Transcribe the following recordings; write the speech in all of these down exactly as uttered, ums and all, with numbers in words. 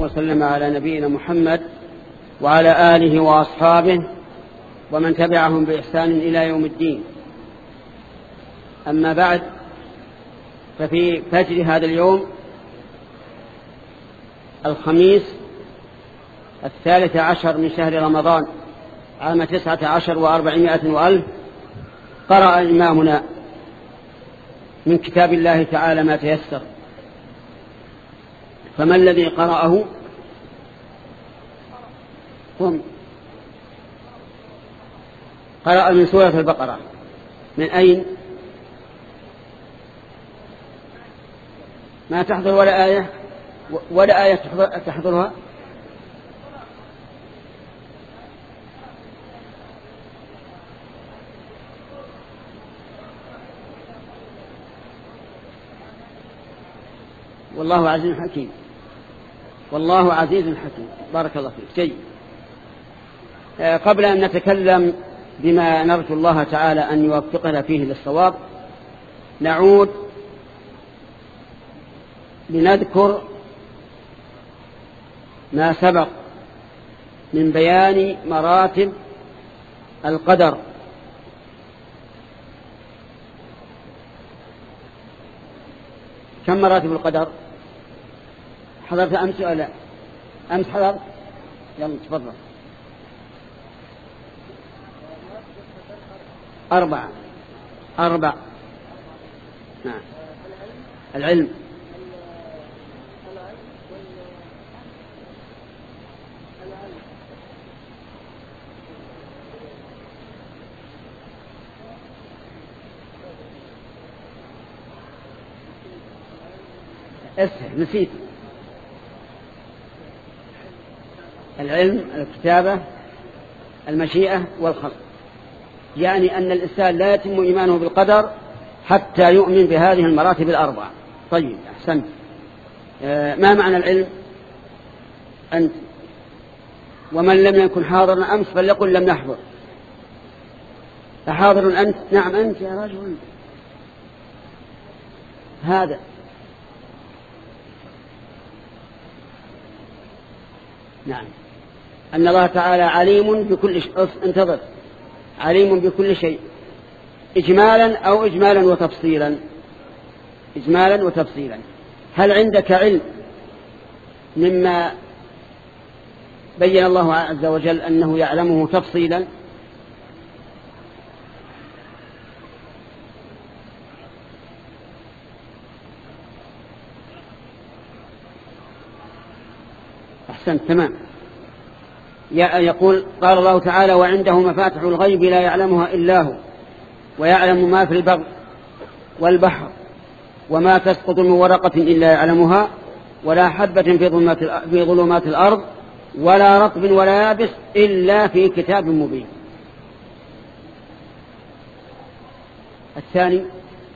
وسلم على نبينا محمد وعلى آله وأصحابه ومن تبعهم بإحسان إلى يوم الدين. أما بعد، ففي فجر هذا اليوم الخميس الثالث عشر من شهر رمضان عام تسعة عشر وأربعمائة وألف قرأ إمامنا من كتاب الله تعالى ما تيسر. فما الذي قرأه؟ قم. قرأ من سورة البقرة. من أين؟ ما تحضر ولا آية ولا آية تحضرها؟ والله عزيز حكيم. والله عزيز حكيم. بارك الله فيك. جيد. قبل أن نتكلم بما نرجو الله تعالى أن يوفقنا فيه للصواب، نعود لنذكر ما سبق من بيان مراتب القدر. كم مراتب القدر؟ حضرت أمس ولا لا؟ أمس حضرت؟ يلا تفضل. أربعة. أربع. نعم. العلم. اسهل، نسيت. العلم، الكتابة، المشيئة والخلق. يعني أن الإنسان لا يتم إيمانه بالقدر حتى يؤمن بهذه المراتب الأربعة. طيب، أحسنت. آه ما معنى العلم؟ أنت. ومن لم يكن حاضرا أمس فليقل لم يحضر. أحاضر أنت؟ نعم أنت يا رجل. هذا نعم. أن الله تعالى عليم بكل شيء. انتظر. عليم بكل شيء إجمالا أو إجمالا وتفصيلا. إجمالا وتفصيلا. هل عندك علم مما بين الله عز وجل أنه يعلمه تفصيلا؟ أحسنت. تمام. يقول قال الله تعالى: وعنده مفاتح الغيب لا يعلمها إلا هو ويعلم ما في البر والبحر وما تسقط من ورقة إلا يعلمها ولا حبة في ظلمات الأرض ولا رطب ولا يابس إلا في كتاب مبين. الثاني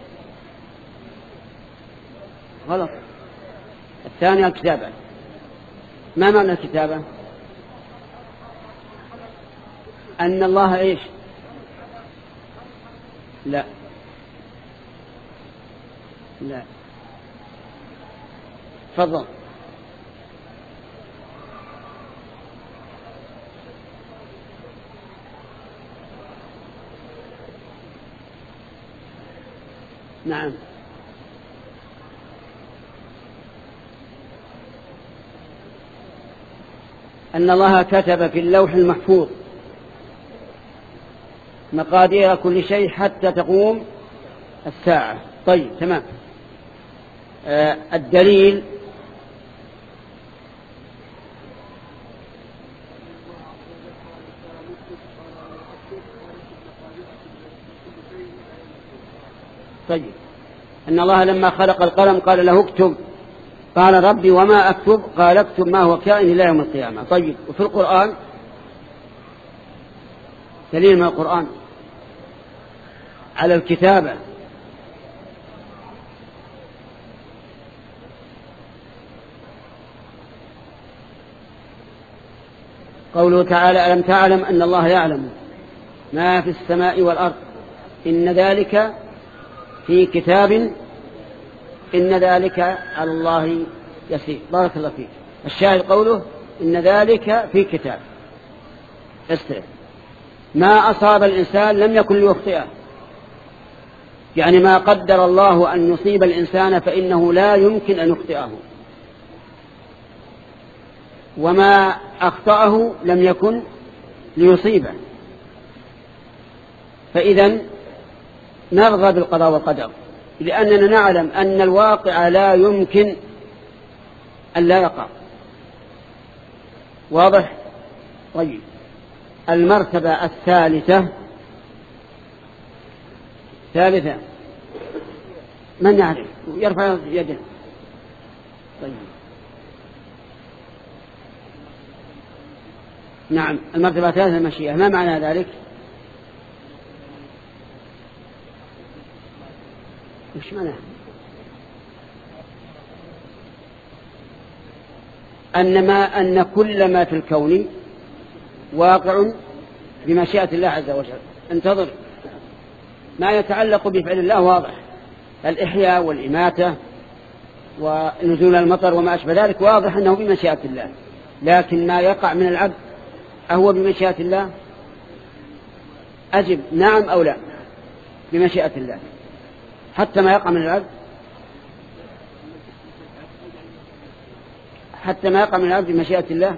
غلط. الثاني الكتابة. ما معنى الكتابة؟ أن الله إيش؟ لا لا. تفضل. نعم. أن الله كتب في اللوح المحفوظ مقادير كل شيء حتى تقوم الساعة. طيب، تمام. آه الدليل طيب أن الله لما خلق القلم قال له اكتب، قال ربي وما أكتب؟ قال اكتب ما هو كائن إلى يوم القيامة. طيب، وفي القرآن دليل من القرآن على الكتابة. قوله تعالى: ألم تعلم أن الله يعلم ما في السماء والأرض إن ذلك في كتاب إن ذلك على الله يسير. بارك الله فيك. الشاهد قوله إن ذلك في كتاب. استرف. ما أصاب الإنسان لم يكن ليخطئه، يعني ما قدر الله أن يصيب الإنسان فإنه لا يمكن أن يخطئه، وما أخطأه لم يكن ليصيبه. فإذن نرضى بالقضاء والقدر، لأننا نعلم أن الواقع لا يمكن أن لا يقع. واضح؟ طيب. المرتبة الثالثة ثالثة من يعرف؟ يرفع يده. طيب. نعم، المرتبة الثالثة المشيئة. ما معنى ذلك؟ وش معناه؟ أن ما أن كل ما في الكون واقع بمشيئة الله عز وجل. انتظر. ما يتعلق بفعل الله واضح، الإحياء والإماتة ونزول المطر وما أشبه ذلك واضح أنه بمشيئة الله، لكن ما يقع من العبد أهو بمشيئة الله؟ أجب نعم أو لا. بمشيئة الله حتى ما يقع من العبد، حتى ما يقع من العبد بمشيئة الله.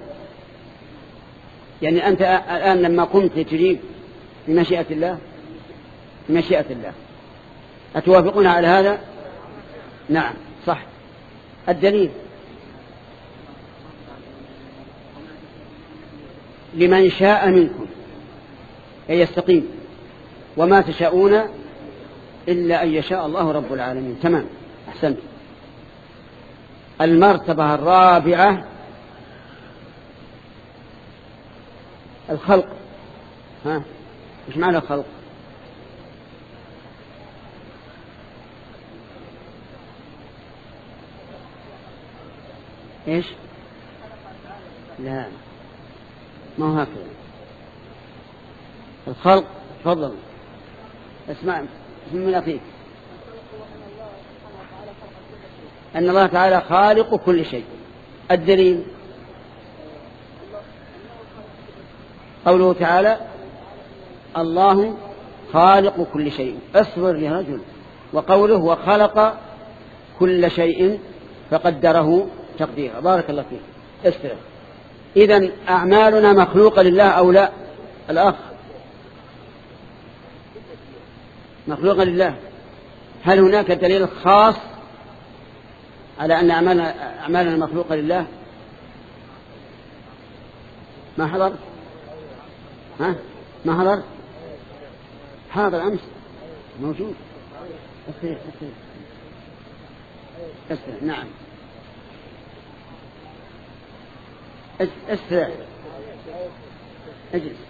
يعني أنت الآن لما قمت تجيب بمشيئة الله، بمشيئة الله. أتوافقون على هذا؟ نعم صح. الدليل لمن شاء منكم أن يستقيم، وما تشاءون إلا أن يشاء الله رب العالمين. تمام، أحسنت. المرتبة الرابعة الخلق. ها، إيش معنى الخلق؟ إيش؟ لا، ما هو هكذا. الخلق، تفضل اسمع من أخيك. أن الله تعالى خالق كل شيء. الدليل قوله تعالى الله خالق كل شيء. اصبر يا رجل. وقوله وخلق كل شيء فقدره تقديرا. بارك الله فيك. استرف. إذن أعمالنا مخلوقة لله أو لا؟ الأخ مخلوقة لله. هل هناك دليل خاص على أن أعمالنا مخلوقة لله؟ ما حضر؟ ها؟ ما حضر؟ حاضر أمس موجود. أسرع أسرع أسرع. نعم أسرع. اجلس.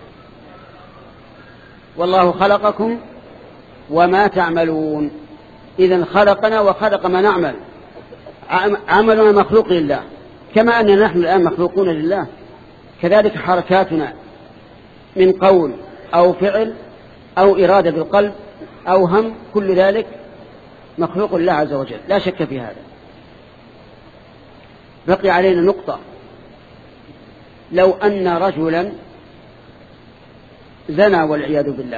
والله خلقكم وما تعملون. إذن خلقنا وخلق ما نعمل. عملنا مخلوق لله، كما أننا نحن الآن مخلوقون لله، كذلك حركاتنا من قول أو فعل أو إرادة بالقلب أو هم، كل ذلك مخلوق لله عز وجل، لا شك في هذا. بقي علينا نقطة. لو أن رجلا زنى والعياذ بالله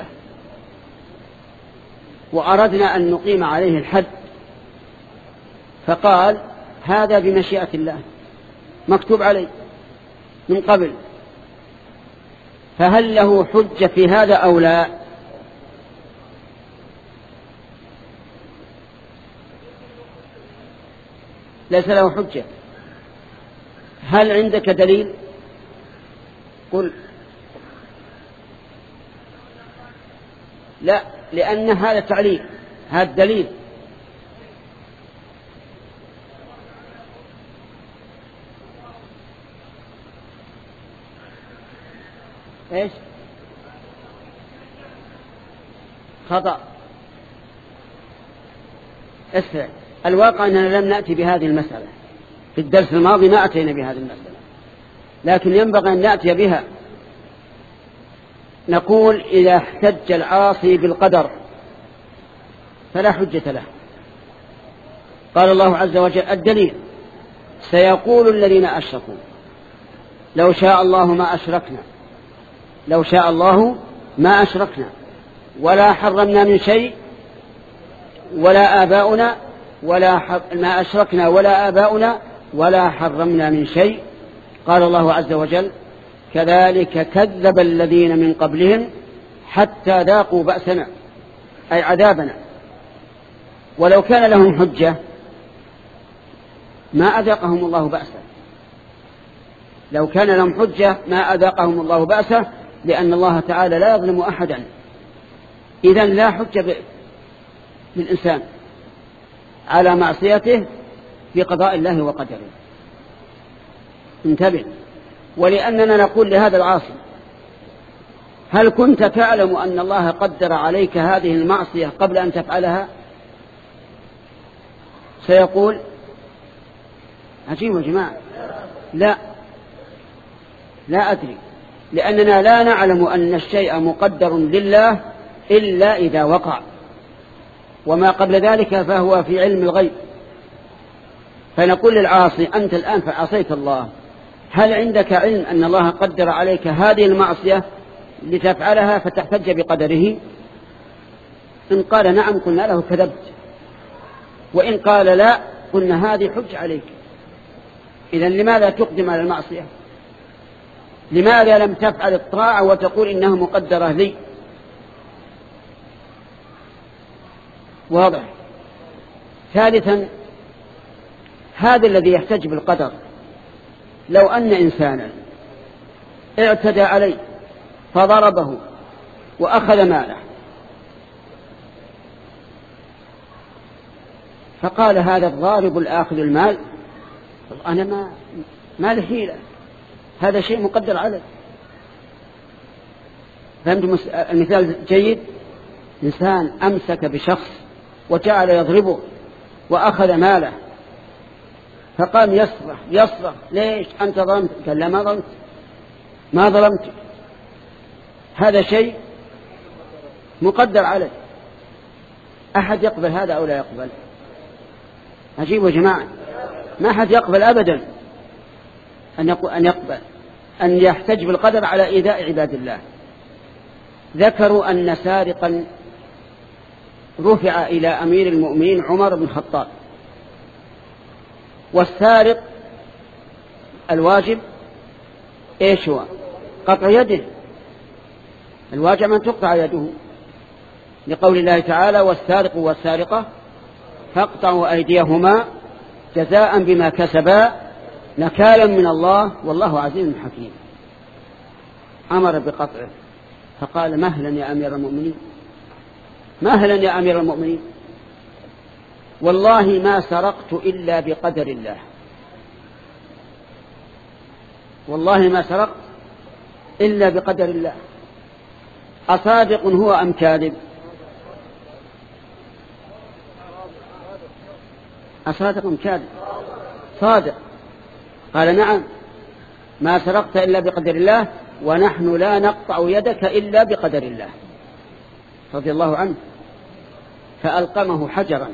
وأردنا أن نقيم عليه الحد، فقال هذا بمشيئة الله مكتوب عليه من قبل، فهل له حجة في هذا أو لا؟ ليس له حجة. هل عندك دليل؟ قل. لا، لأن هذا تعليل، هذا دليل. ايش؟ خطأ. اسمع، الواقع أننا لم نأتي بهذه المسألة في الدرس الماضي، ما أتينا بهذه المسألة، لكن ينبغي أن نأتي بها. نقول إذا احتج العاصي بالقدر فلا حجة له. قال الله عز وجل الدليل سيقول الذين أشركوا لو شاء الله ما أشركنا لو شاء الله ما أشركنا ولا حرمنا من شيء ولا آباؤنا ولا ح... ما أشركنا ولا آباؤنا ولا حرمنا من شيء. قال الله عز وجل كذلك كذب الذين من قبلهم حتى ذاقوا بأسنا أي عذابنا. ولو كان لهم حجة ما أذاقهم الله بأسه لو كان لهم حجة ما أذاقهم الله بأسه لأن الله تعالى لا يظلم أحدا. إذن لا حجة بالإنسان على معصيته في قضاء الله وقدره. انتبه. ولأننا نقول لهذا العاصي هل كنت تعلم أن الله قدر عليك هذه المعصية قبل أن تفعلها؟ سيقول عجيب يا جماعة لا لا أدري لأننا لا نعلم أن الشيء مقدر لله إلا إذا وقع وما قبل ذلك فهو في علم الغيب. فنقول للعاصي أنت الآن فعصيت الله هل عندك علم أن الله قدر عليك هذه المعصية لتفعلها فتحتج بقدره؟ إن قال نعم قلنا له كذبت وإن قال لا قلنا هذه حج عليك. إذن لماذا تقدم على المعصية؟ لماذا لم تفعل الطاعة وتقول إنها مقدرة لي؟ واضح. ثالثا هذا الذي يحتج بالقدر لو أن إنسانا اعتدى عليه فضربه وأخذ ماله فقال هذا الضارب الآخذ المال أنا ما ما له حيلة هذا شيء مقدر عليه. فهمت المثال جيد؟ إنسان أمسك بشخص وجعل يضربه وأخذ ماله فقام يصرخ يصرخ ليش أنت ظلمت؟ قال لا ما ظلمت ما ظلمت هذا شيء مقدر عليه. أحد يقبل هذا أو لا يقبل؟ عجيب يا جماعة ما أحد يقبل أبدا أن يقبل أن يحتج بالقدر على إيذاء عباد الله. ذكروا أن سارقا رفع إلى أمير المؤمنين عمر بن الخطاب والسارق الواجب إيش هو؟ قطع يده. الواجب أن تقطع يده لقول الله تعالى والسارق والسارقة فاقطعوا أيديهما جزاء بما كسبا نكالا من الله والله عزيز حكيم. أمر بقطعه فقال مهلا يا أمير المؤمنين مهلا يا أمير المؤمنين والله ما سرقت إلا بقدر الله والله ما سرقت إلا بقدر الله. أصادق هو أم كاذب؟ أصادق أم كاذب؟ صادق. قال نعم ما سرقت إلا بقدر الله ونحن لا نقطع يدك إلا بقدر الله رضي الله عنه. فألقمه حجرا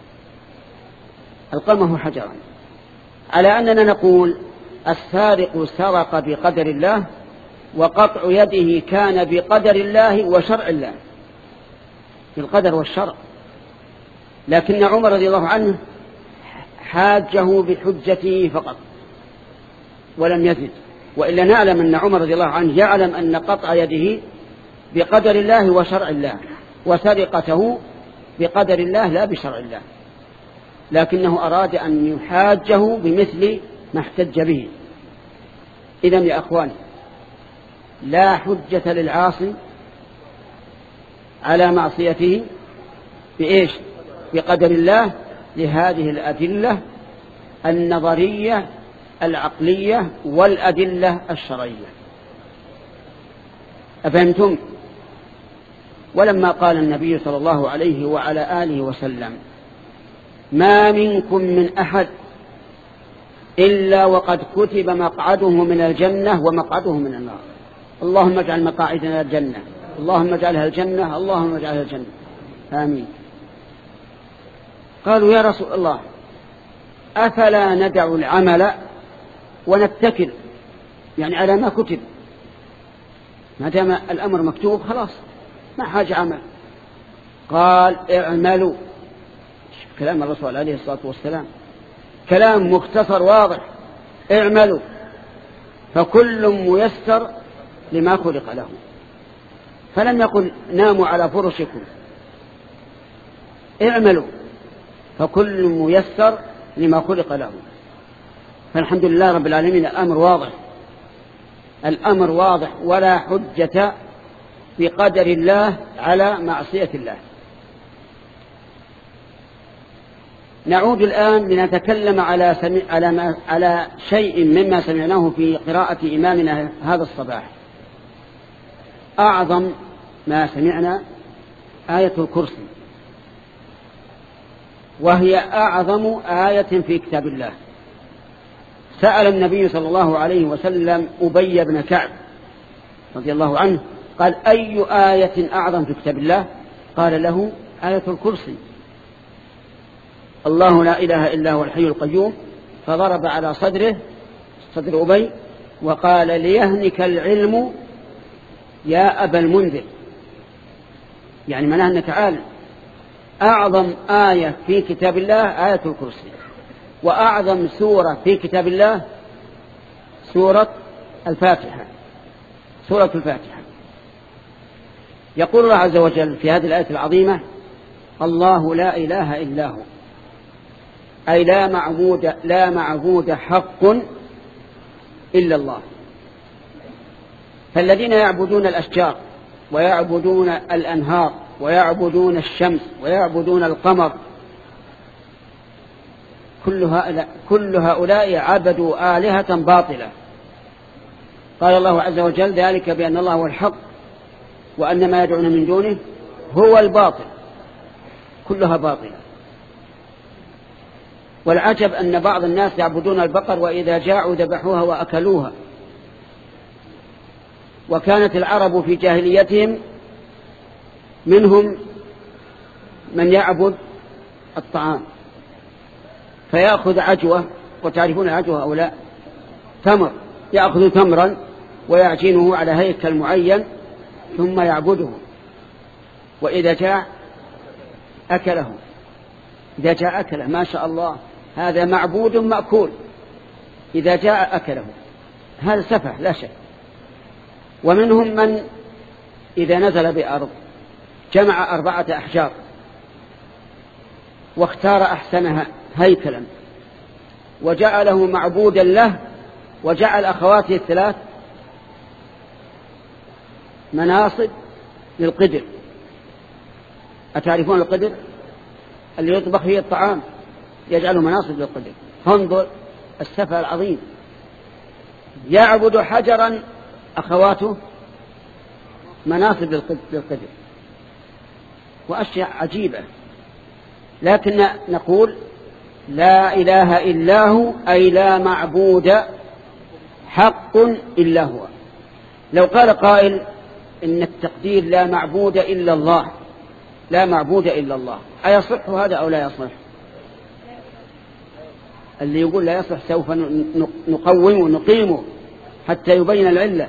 ألقمه حجرا على أننا نقول السارق سرق بقدر الله وقطع يده كان بقدر الله وشرع الله بالقدر والشرع. لكن عمر رضي الله عنه حاجه بحجته فقط ولم يزد. وإلا نعلم أن عمر رضي الله عنه يعلم أن قطع يده بقدر الله وشرع الله وسرقته بقدر الله لا بشرع الله لكنه أراد أن يحاجه بمثل ما احتج به. إذن يا أخواني لا حجة للعاصي على معصيته بإيش؟ بقدر الله لهذه الأدلة النظرية العقلية والأدلة الشرعية. أفهمتم؟ ولما قال النبي صلى الله عليه وعلى آله وسلم ما منكم من أحد إلا وقد كتب مقعده من الجنة ومقعده من النار اللهم اجعل مقاعدنا الجنة اللهم اجعلها الجنة اللهم اجعلها الجنة آمين. قالوا يا رسول الله أفلا ندع العمل ونتكل يعني على ما كتب؟ ما دام الأمر مكتوب خلاص ما حاجة عمل. قال اعملوا، كلام الرسول عليه الصلاة والسلام كلام مختصر واضح، اعملوا فكل ميسر لما خلق له. فلم يقل ناموا على فرشكم، اعملوا فكل ميسر لما خلق له. فالحمد لله رب العالمين الأمر واضح، الأمر واضح ولا حجة بقدر الله على معصية الله. نعود الآن لنتكلم على, سمع على, ما على شيء مما سمعناه في قراءة إمامنا هذا الصباح. أعظم ما سمعنا آية الكرسي، وهي أعظم آية في كتاب الله. سأل النبي صلى الله عليه وسلم أبي بن كعب رضي الله عنه قال أي آية أعظم في كتاب الله؟ قال له آية الكرسي، الله لا إله إلا هو الحي القيوم. فضرب على صدره صدر أبي وقال ليهنك العلم يا أبا المنذر، يعني معناه أنك عالم. أعظم آية في كتاب الله آية الكرسي، وأعظم سورة في كتاب الله سورة الفاتحة، سورة الفاتحة. يقول الله عز وجل في هذه الآية العظيمة الله لا إله إلا هو، أي لا معبود لا معبود حق إلا الله. فالذين يعبدون الأشجار ويعبدون الأنهار ويعبدون الشمس ويعبدون القمر كل هؤلاء, كل هؤلاء عبدوا آلهة باطلة. قال الله عز وجل ذلك بأن الله هو الحق وأن ما يدعون من دونه هو الباطل، كلها باطلة. والعجب أن بعض الناس يعبدون البقر وإذا جاعوا ذبحوها وأكلوها. وكانت العرب في جاهليتهم منهم من يعبد الطعام فيأخذ عجوة، وتعرفون العجوة أو لا؟ تمر، يأخذ تمرا ويعجنه على هيكل معين ثم يعبده، وإذا جاء أكله، إذا جاء أكله. ما شاء الله، هذا معبود مأكول، إذا جاء أكله. هذا سفه لا شك. ومنهم من إذا نزل بأرض جمع أربعة أحجار واختار أحسنها هيكلا وجعله معبودا له، وجعل أخواته الثلاث مناصب للقدر. أتعرفون القدر اللي يطبخ فيه الطعام؟ يجعله مناصب للقدر. فانظر السفه العظيم، يعبد حجرا أخواته مناصب للقدر، وأشياء عجيبة. لكن نقول لا إله إلا هو، أي لا معبود حق إلا هو. لو قال قائل إن التقدير لا معبود إلا الله، لا معبود إلا الله، أيصح هذا أو لا يصح؟ اللي يقول لا يصح سوف نقومه ونقيمه حتى يبين العلة.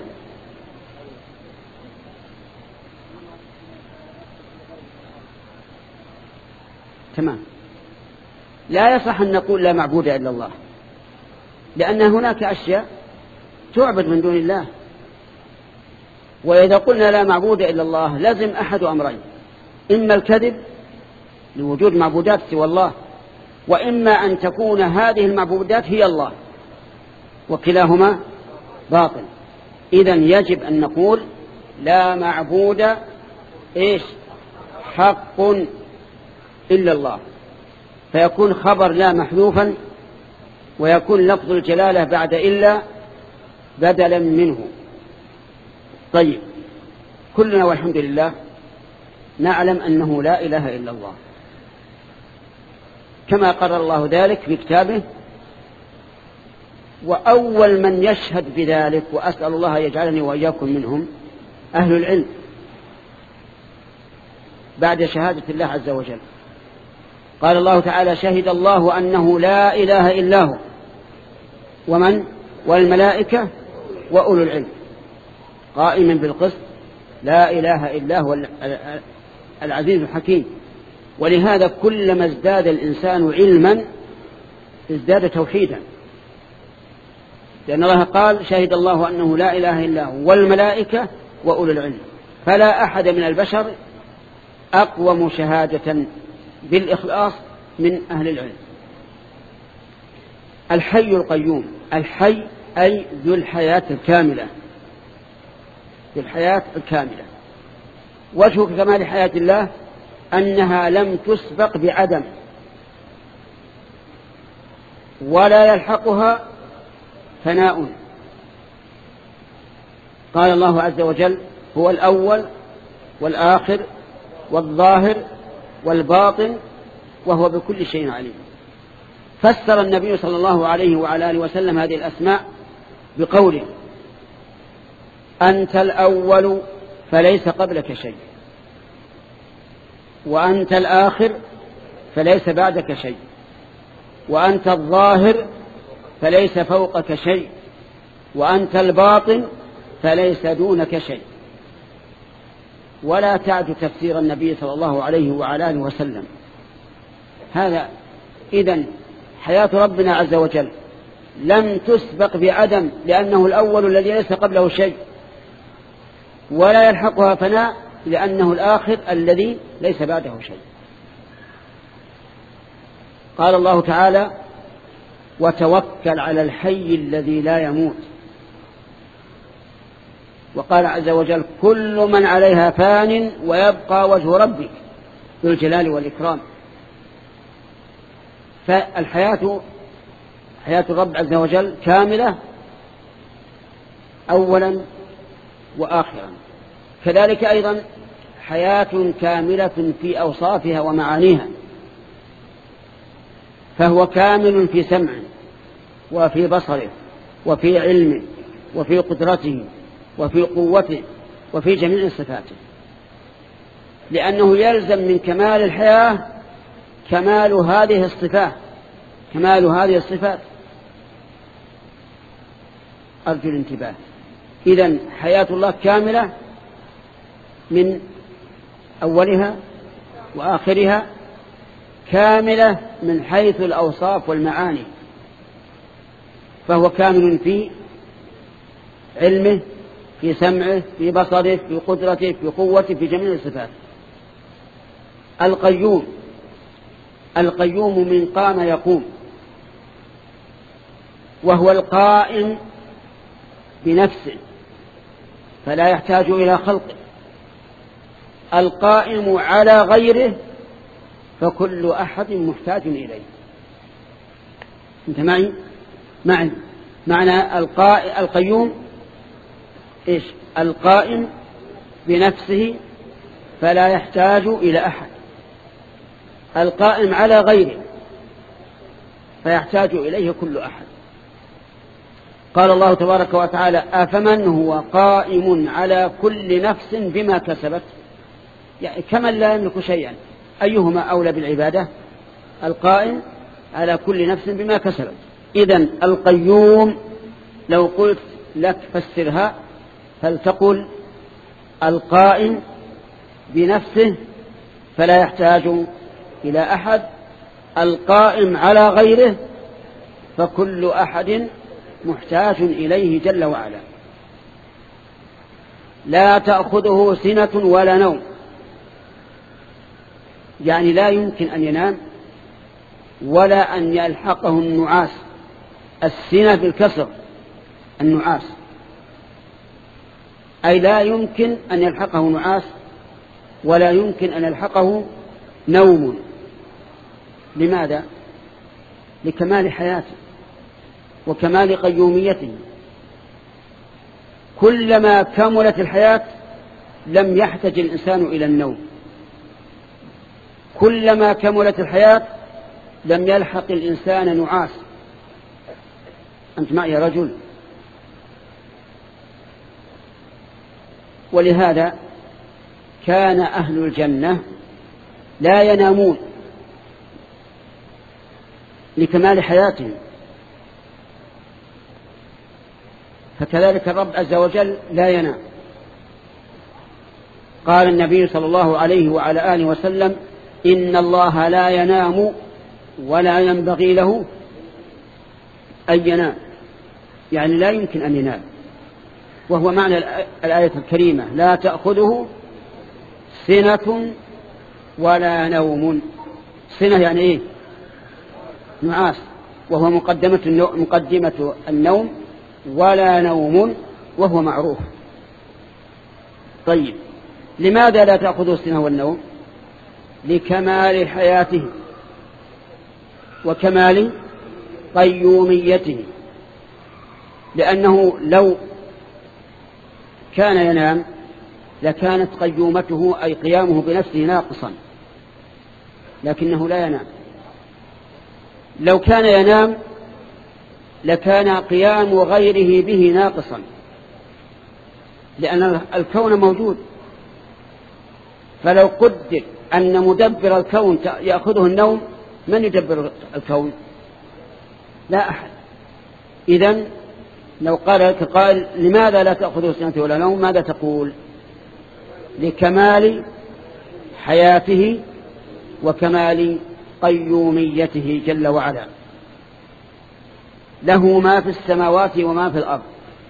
تمام، لا يصح أن نقول لا معبود إلا الله، لأن هناك أشياء تعبد من دون الله. وإذا قلنا لا معبود إلا الله لازم أحد أمرين: إما الكذب لوجود معبودات سوى الله، وإما أن تكون هذه المعبودات هي الله، وكلاهما باطل. إذن يجب أن نقول لا معبود إيش حق إلا الله، فيكون خبر لا محذوفا، ويكون لفظ الجلالة بعد إلا بدلا منه. طيب، كلنا والحمد لله نعلم أنه لا إله إلا الله، كما قرر الله ذلك في كتابه. وأول من يشهد بذلك، وأسأل الله يجعلني وإياكم منهم، أهل العلم بعد شهادة الله عز وجل. قال الله تعالى شهد الله أنه لا إله إلا هو ومن والملائكة وأولو العلم قائما بالقسط لا إله إلا هو العزيز الحكيم. ولهذا كلما ازداد الإنسان علما ازداد توحيدا، لأن الله قال شهد الله أنه لا إله إلا هو والملائكة وأولو العلم، فلا أحد من البشر أقوم شهادة بالإخلاص من أهل العلم. الحي القيوم، الحي أي ذو الحياة الكاملة، ذو الحياة الكاملة. وجه كمال حياة الله أنها لم تسبق بعدم ولا يلحقها فناء. قال الله عز وجل هو الأول والآخر والظاهر والباطن وهو بكل شيء عليم. فسر النبي صلى الله عليه وعلى آله وسلم هذه الأسماء بقوله أنت الأول فليس قبلك شيء، وأنت الآخر فليس بعدك شيء، وأنت الظاهر فليس فوقك شيء، وأنت الباطن فليس دونك شيء. ولا تعد تفسير النبي صلى الله عليه وعلى آله وسلم هذا. إذن حياة ربنا عز وجل لم تسبق بعدم، لأنه الأول الذي ليس قبله شيء، ولا يلحقها فناء لأنه الآخر الذي ليس بعده شيء. قال الله تعالى وتوكل على الحي الذي لا يموت. وقال عز وجل كل من عليها فان ويبقى وجه ربك ذو الجلال والإكرام. فالحياة حياة الرب عز وجل كاملة أولا وآخرا، كذلك أيضا حياة كاملة في أوصافها ومعانيها. فهو كامل في سمعه وفي بصره وفي علمه وفي قدرته وفي قوته وفي جميع صفاته، لأنه يلزم من كمال الحياة كمال هذه الصفات كمال هذه الصفات. أرجو الانتباه. إذن حياة الله كاملة من أولها وآخرها، كاملة من حيث الأوصاف والمعاني. فهو كامل في علمه في سمعه في بصره في قدرته في قوته في جميع الصفات. القيوم، القيوم من قام يقوم، وهو القائم بنفسه فلا يحتاج إلى خلقه، القائم على غيره فكل أحد محتاج إليه. أنت معي؟ معي. معنى القيوم إيش؟ القائم بنفسه فلا يحتاج إلى أحد، القائم على غيره فيحتاج إليه كل أحد. قال الله تبارك وتعالى أفمن هو قائم على كل نفس بما كسبت، يعني كمن لا يملك شيئا، أيهما أولى بالعبادة؟ القائم على كل نفس بما كسبت. إذن القيوم لو قلت لك فسرها فلتقل القائم بنفسه فلا يحتاج إلى أحد، القائم على غيره فكل أحد محتاج إليه جل وعلا. لا تأخذه سنة ولا نوم، يعني لا يمكن أن ينام ولا أن يلحقه النعاس. السنة بالكسر النعاس، أي لا يمكن أن يلحقه نعاس ولا يمكن أن يلحقه نوم. لماذا؟ لكمال حياته وكمال قيوميته. كلما كملت الحياة لم يحتج الإنسان إلى النوم، كلما كملت الحياة لم يلحق الإنسان نعاس. أنت معي يا رجل؟ ولهذا كان أهل الجنة لا ينامون لكمال حياتهم. فكذلك الرب عز وجل لا ينام. قال النبي صلى الله عليه وعلى آله وسلم: إن الله لا ينام ولا ينبغي له أن ينام، يعني لا يمكن أن ينام، وهو معنى الآية الكريمة: لا تأخذه سنة ولا نوم. سنة يعني إيه؟ نعاس، وهو مقدمة النوم, مقدمة النوم، ولا نوم وهو معروف. طيب، لماذا لا تأخذه السنة والنوم؟ لكمال حياته وكمال قيوميته، لأنه لو كان ينام لكانت قيومته أي قيامه بنفسه ناقصا، لكنه لا ينام. لو كان ينام لكان قيام غيره به ناقصا، لأن الكون موجود. فلو قدر أن مدبر الكون يأخذه النوم، من يدبر الكون؟ لا أحد. إذن لو قال لك قائل: لماذا لا تأخذه سنة ولا نوم؟ ماذا تقول؟ لكمال حياته وكمال قيوميته جل وعلا. له ما في السماوات وما في الأرض.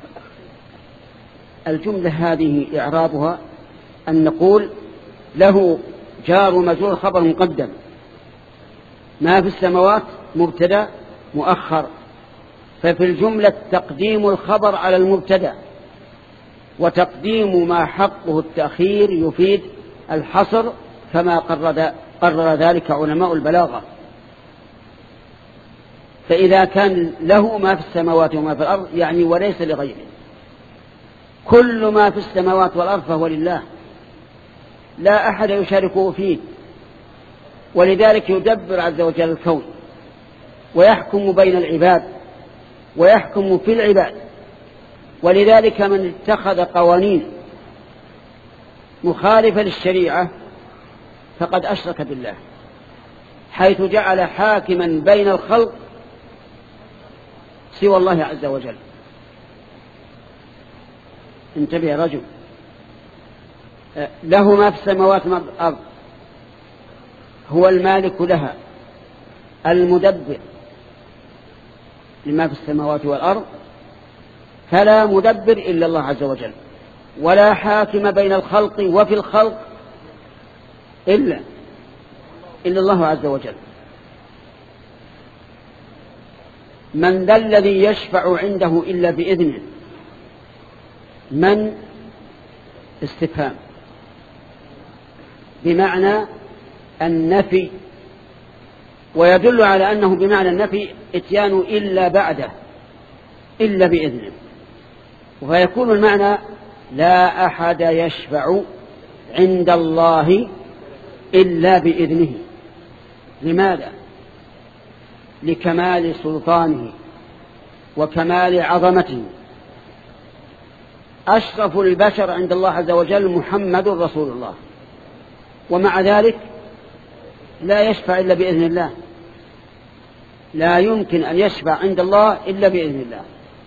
الجملة هذه إعرابها أن نقول: له جار ومجرور خبر مقدم، ما في السماوات مبتدأ مؤخر، ففي الجملة تقديم الخبر على المبتدأ، وتقديم ما حقه التأخير يفيد الحصر، كما قرر ذلك علماء البلاغة. فإذا كان له ما في السماوات وما في الأرض يعني وليس لغيره، كل ما في السماوات والأرض فهو لله، لا أحد يشاركه فيه. ولذلك يدبر عز وجل الكون ويحكم بين العباد ويحكم في العباد. ولذلك من اتخذ قوانين مخالفة للشريعة فقد أشرك بالله، حيث جعل حاكما بين الخلق سوى الله عز وجل. انتبه يا رجل، له ما في السماوات وما في الأرض، هو المالك لها المدبر لما في السماوات والأرض، فلا مدبر إلا الله عز وجل، ولا حاكم بين الخلق وفي الخلق إلا إلا الله عز وجل. من ذا الذي يشفع عنده إلا بإذنه؟ من استفهام بمعنى النفي، ويدل على أنه بمعنى النفي اتيان إلا بعده، إلا بإذنه، ويكون المعنى: لا أحد يشفع عند الله إلا بإذنه. لماذا؟ لكمال سلطانه وكمال عظمته. أشرف البشر عند الله عز وجل محمد رسول الله، ومع ذلك لا يشفع إلا بإذن الله، لا يمكن أن يشفع عند الله إلا بإذن الله.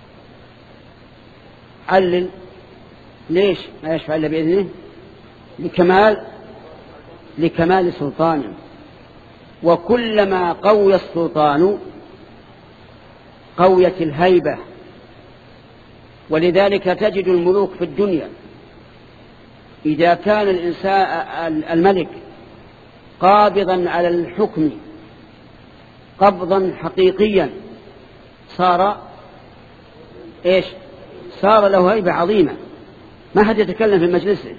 علل ليش ما يشفع إلا بإذنه؟ لكمال لكمال سلطانه، وكلما قوي السلطان قويت الهيبة. ولذلك تجد الملوك في الدنيا إذا كان الإنسان الملك قابضا على الحكم قبضا حقيقيا صار إيش؟ صار له هيبة عظيمة، ما حد يتكلم في مجلسه.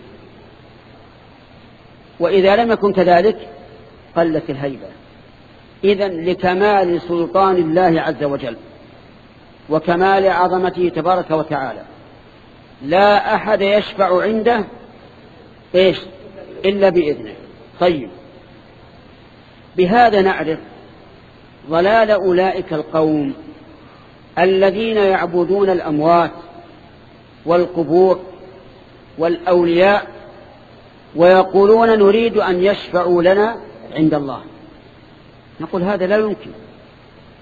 وإذا لم يكن كذلك قلت الهيبة. إذن لكمال سلطان الله عز وجل وكمال عظمته تبارك وتعالى لا أحد يشفع عنده إيش إلا بإذنه. طيب، بهذا نعرف ضلال أولئك القوم الذين يعبدون الأموات والقبور والأولياء ويقولون نريد أن يشفعوا لنا عند الله. نقول هذا لا يمكن،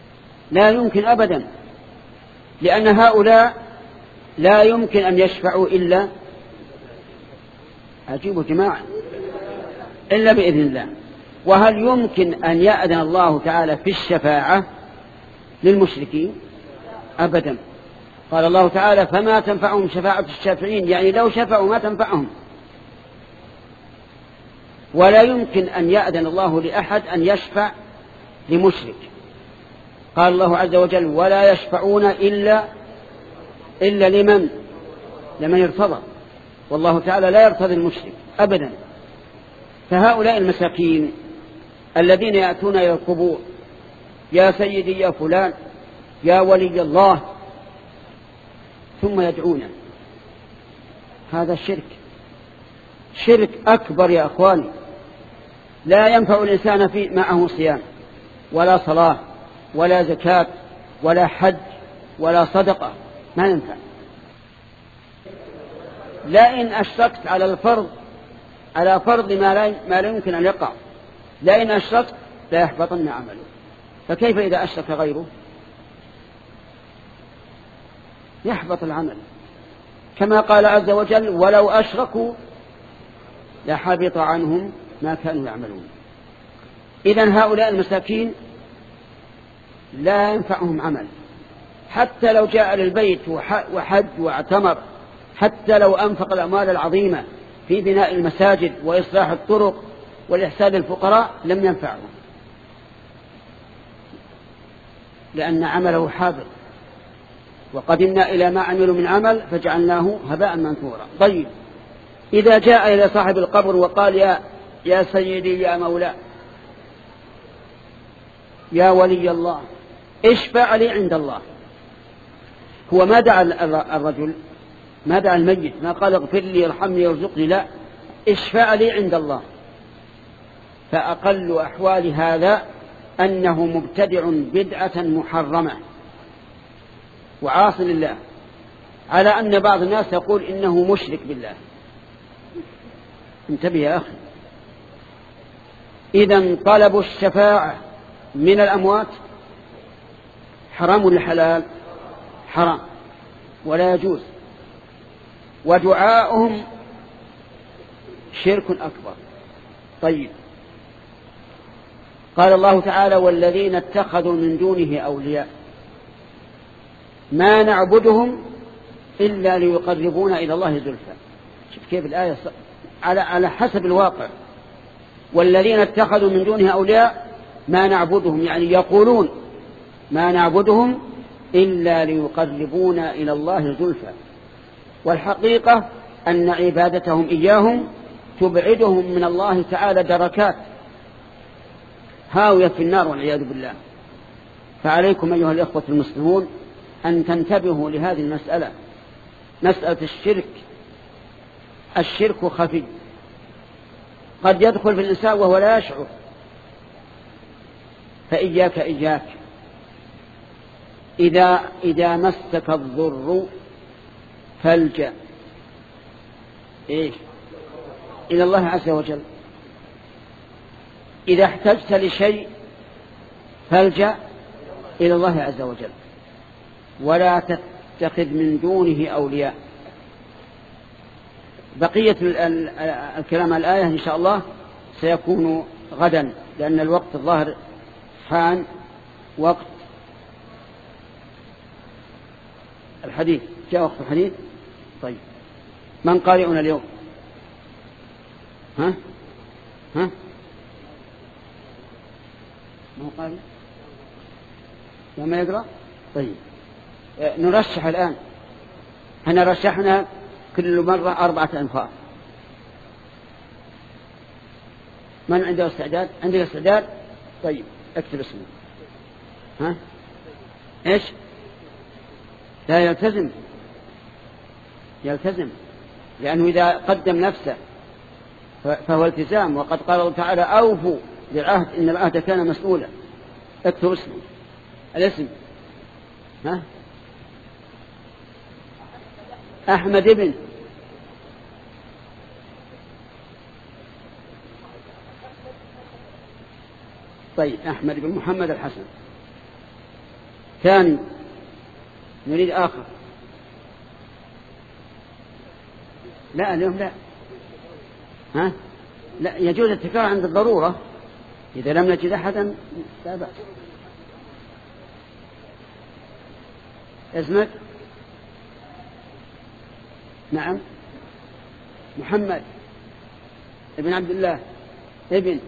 لا يمكن أبدا، لأن هؤلاء لا يمكن أن يشفعوا إلا أجيبوا جماعة إلا بإذن الله. وهل يمكن أن يأذن الله تعالى في الشفاعة للمشركين؟ أبدا. قال الله تعالى فما تنفعهم شفاعة الشافعين، يعني لو شفعوا ما تنفعهم. ولا يمكن أن يأذن الله لأحد أن يشفع لمشرك. قال الله عز وجل ولا يشفعون إلا إلا لمن لمن ارتضى، والله تعالى لا يرتضي المشرك أبدا. فهؤلاء المساكين الذين يأتون إلى القبور يا سيدي يا فلان يا ولي الله ثم يدعونه، هذا الشرك، شرك أكبر يا أخواني. لا ينفع الإنسان في معه صيام ولا صلاة ولا زكاة ولا حج ولا صدقة، ما ينفع. لئن أشركت على الفرض على فرض ما لا, ما لا يمكن أن يقع، لئن أشركت لا يحبطن عمله، فكيف إذا أشرك غيره؟ يحبط العمل، كما قال عز وجل ولو أشركوا لحبط عنهم ما كانوا يعملون. إذن هؤلاء المساكين لا ينفعهم عمل، حتى لو جاء للبيت وحج واعتمر، حتى لو أنفق الأموال العظيمة في بناء المساجد وإصلاح الطرق والإحسان للفقراء لم ينفعهم، لأن عمله حابط. وقدمنا إلى ما عملوا من عمل فجعلناه هباء منثورا. طيب، إذا جاء إلى صاحب القبر وقال يا, يا سيدي يا مولاي يا ولي الله اشفع لي عند الله، هو ما دعا الرجل، ما دعا الميت، ما قال اغفر لي ارحمني وارزقني، لا، اشفع لي عند الله. فأقل أحوال هذا أنه مبتدع بدعة محرمة وعاص لله، على أن بعض الناس يقول إنه مشرك بالله. انتبه يا أخي. إذن طلب الشفاعة من الأموات حرام ولا حلال؟ حرام ولا يجوز. ودعاؤهم شرك أكبر. طيب، قال الله تعالى والذين اتخذوا من دونه أولياء ما نعبدهم إلا ليقربونا إلى الله زلفى. شوف كيف الآية على على حسب الواقع. والذين اتخذوا من دونه أولياء ما نعبدهم، يعني يقولون ما نعبدهم إلا ليقربونا إلى الله زلفى، والحقيقة أن عبادتهم إياهم تبعدهم من الله تعالى دركات هاوية في النار والعياذ بالله. فعليكم أيها الإخوة المسلمون أن تنتبهوا لهذه المسألة، مسألة الشرك. الشرك خفي، قد يدخل في الإنسان وهو لا يشعر، فإياك إياك إذا, إذا مسك الضر فالجأ إيش؟ إلى الله عز وجل. إذا احتجت لشيء فالجأ إلى الله عز وجل، ولا تتخذ من دونه أولياء. بقية الكلام الآية إن شاء الله سيكون غدا، لأن الوقت الظاهر حان وقت الحديث، جاء وقت الحديث. طيب، من قارئنا اليوم؟ ها ها ما هو قارئ لما يقرأ؟ طيب، نرشح الآن. احنا رشحنا كل مرة أربعة أنفار. من عنده استعداد؟ عندك استعداد؟ طيب، اكتب اسمه. ها ايش؟ لا يلتزم، يلتزم، لأنه إذا قدم نفسه فهو التزام. وقد قال الله تعالى أوفوا بالعهد إن العهد كان مسؤولا. اكتب اسمه. الاسم ها أحمد ابن طيب أحمد بن محمد الحسن. ثاني نريد آخر. لا اليوم لا. ها؟ لا يجوز التكرار عند الضرورة، إذا لم نجد أحدا لا بأس. اسمك؟ نعم. محمد ابن عبد الله ابن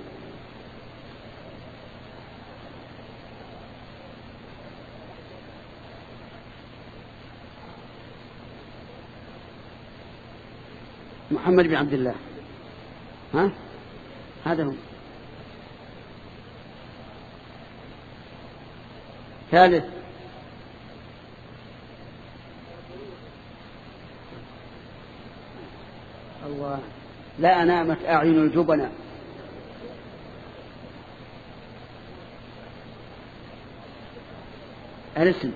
محمد بن عبد الله. ها هذا هو. ثالث الله لا أنامت أعين الجبناء. الاسم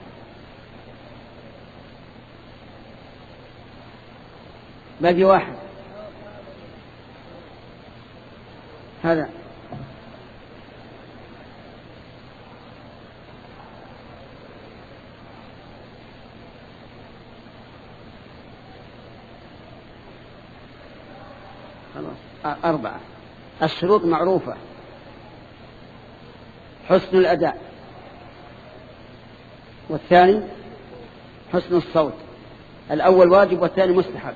باقي واحد. هذا خلاص. أربعة. الشروط معروفة: حسن الأداء، والثاني حسن الصوت. الأول واجب والثاني مستحب،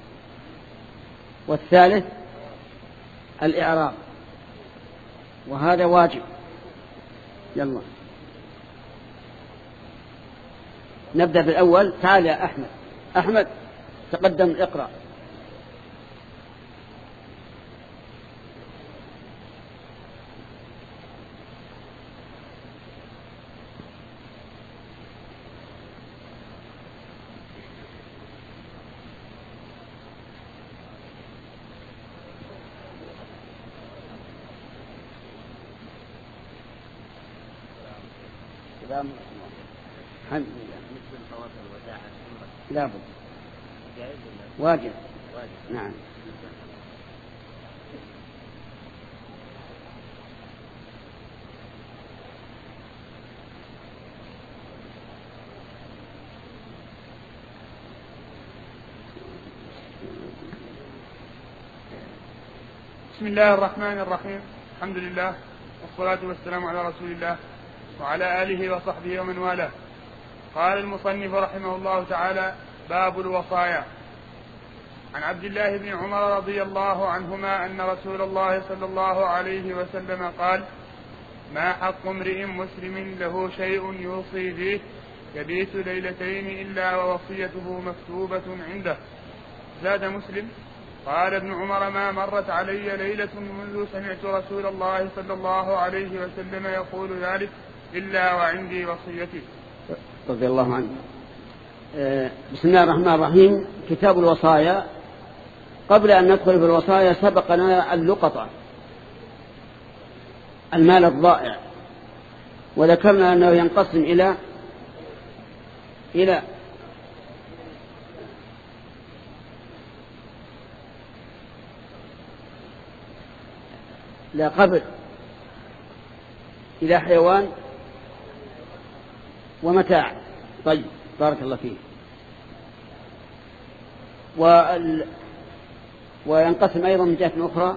والثالث الإعراب، وهذا واجب. يلا نبدأ بالأول. تعال يا أحمد. أحمد تقدم اقرأ. الحمد لله. لا بد. واجب. نعم. بسم الله الرحمن الرحيم. الحمد لله والصلاة والسلام على رسول الله وعلى آله وصحبه ومن والاه. قال المصنف رحمه الله تعالى: باب الوصايا. عن عبد الله بن عمر رضي الله عنهما أن رسول الله صلى الله عليه وسلم قال: ما حق امرئ مسلم له شيء يوصي فيه يبيت ليلتين إلا ووصيته مكتوبة عنده. زاد مسلم: قال ابن عمر: ما مرت علي ليلة منذ سمعت رسول الله صلى الله عليه وسلم يقول ذلك إلا وعندي وصيتي. رضي الله عنه. بسم الله الرحمن الرحيم. كتاب الوصايا. قبل أن ندخل في الوصايا سبقنا اللقطة، المال الضائع، وذكرنا أنه ينقسم إلى إلى لا قبل إلى حيوان ومتاع. طيب بارك الله فيه. وال... وينقسم أيضا من جهة أخرى